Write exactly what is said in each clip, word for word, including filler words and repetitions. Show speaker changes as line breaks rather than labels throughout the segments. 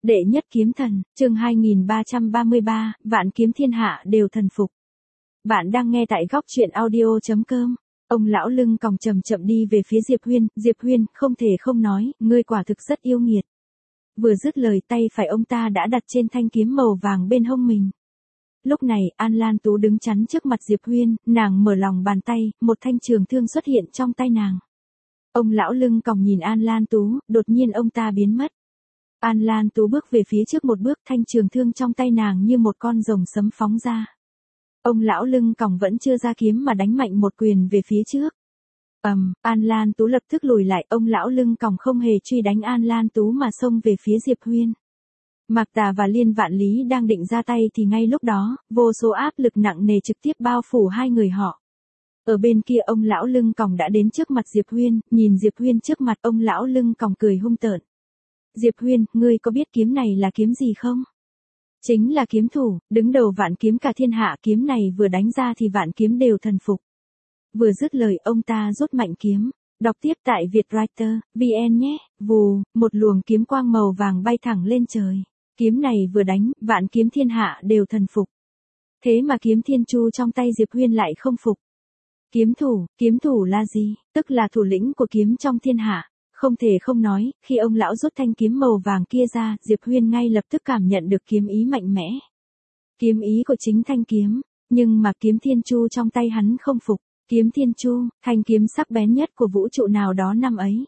Đệ nhất kiếm thần, chương hai nghìn ba trăm ba mươi ba, vạn kiếm thiên hạ đều thần phục. Bạn đang nghe tại góc truyện audio chấm com. Ông lão lưng còng chậm chậm đi về phía Diệp Huyên, Diệp Huyên, không thể không nói, ngươi quả thực rất yêu nghiệt. Vừa dứt lời, tay phải ông ta đã đặt trên thanh kiếm màu vàng bên hông mình. Lúc này, An Lan Tú đứng chắn trước mặt Diệp Huyên, nàng mở lòng bàn tay, một thanh trường thương xuất hiện trong tay nàng. Ông lão lưng còng nhìn An Lan Tú, đột nhiên ông ta biến mất. An Lan Tú bước về phía trước một bước, thanh trường thương trong tay nàng như một con rồng sấm phóng ra. Ông lão lưng còng vẫn chưa ra kiếm mà đánh mạnh một quyền về phía trước. Ầm, um, An Lan Tú lập tức lùi lại, ông lão lưng còng không hề truy đánh An Lan Tú mà xông về phía Diệp Huyên. Mạc Tà và Liên Vạn Lý đang định ra tay thì ngay lúc đó, vô số áp lực nặng nề trực tiếp bao phủ hai người họ. Ở bên kia ông lão lưng còng đã đến trước mặt Diệp Huyên, nhìn Diệp Huyên trước mặt, ông lão lưng còng cười hung tợn. Diệp Huyên, ngươi có biết kiếm này là kiếm gì không? Chính là kiếm thủ, đứng đầu vạn kiếm cả thiên hạ, kiếm này vừa đánh ra thì vạn kiếm đều thần phục. Vừa dứt lời ông ta rút mạnh kiếm. Đọc tiếp tại Vietwriter, vn nhé. Vù, một luồng kiếm quang màu vàng bay thẳng lên trời. Kiếm này vừa đánh, vạn kiếm thiên hạ đều thần phục. Thế mà kiếm thiên chu trong tay Diệp Huyên lại không phục. Kiếm thủ, kiếm thủ là gì? Tức là thủ lĩnh của kiếm trong thiên hạ. Không thể không nói, khi ông lão rút thanh kiếm màu vàng kia ra, Diệp Huyên ngay lập tức cảm nhận được kiếm ý mạnh mẽ. Kiếm ý của chính thanh kiếm, nhưng mà kiếm thiên chu trong tay hắn không phục. Kiếm thiên chu, thanh kiếm sắc bén nhất của vũ trụ nào đó năm ấy.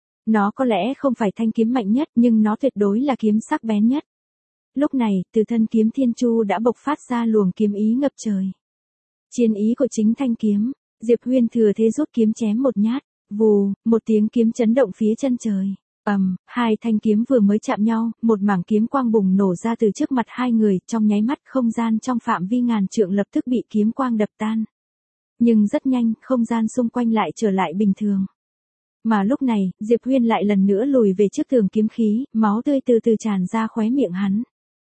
Nó có lẽ không phải thanh kiếm mạnh nhất, nhưng nó tuyệt đối là kiếm sắc bén nhất. Lúc này, từ thân kiếm thiên chu đã bộc phát ra luồng kiếm ý ngập trời. Chiến ý của chính thanh kiếm, Diệp Huyên thừa thế rút kiếm chém một nhát. Vù, một tiếng kiếm chấn động phía chân trời. Ầm, um, hai thanh kiếm vừa mới chạm nhau, một mảng kiếm quang bùng nổ ra từ trước mặt hai người, trong nháy mắt không gian trong phạm vi ngàn trượng lập tức bị kiếm quang đập tan. Nhưng rất nhanh, không gian xung quanh lại trở lại bình thường. Mà lúc này, Diệp Huyên lại lần nữa lùi về trước tường kiếm khí, máu tươi từ từ tràn ra khóe miệng hắn.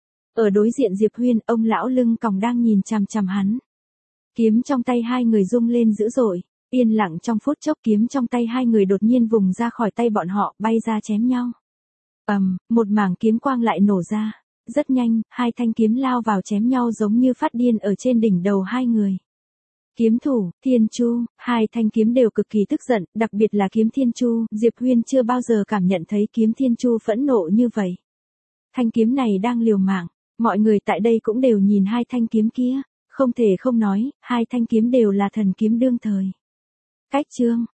Ở đối diện Diệp Huyên, ông lão lưng còng đang nhìn chằm chằm hắn. Kiếm trong tay hai người rung lên dữ dội. Yên lặng trong phút chốc, kiếm trong tay hai người đột nhiên vùng ra khỏi tay bọn họ, bay ra chém nhau. Ầm, um, một mảng kiếm quang lại nổ ra. Rất nhanh, hai thanh kiếm lao vào chém nhau giống như phát điên ở trên đỉnh đầu hai người. Kiếm thủ, Thiên Chu, hai thanh kiếm đều cực kỳ tức giận, đặc biệt là kiếm Thiên Chu, Diệp Huyên chưa bao giờ cảm nhận thấy kiếm Thiên Chu phẫn nộ như vậy. Thanh kiếm này đang liều mạng, mọi người tại đây cũng đều nhìn hai thanh kiếm kia, không thể không nói, hai thanh kiếm đều là thần kiếm đương thời. Cách chương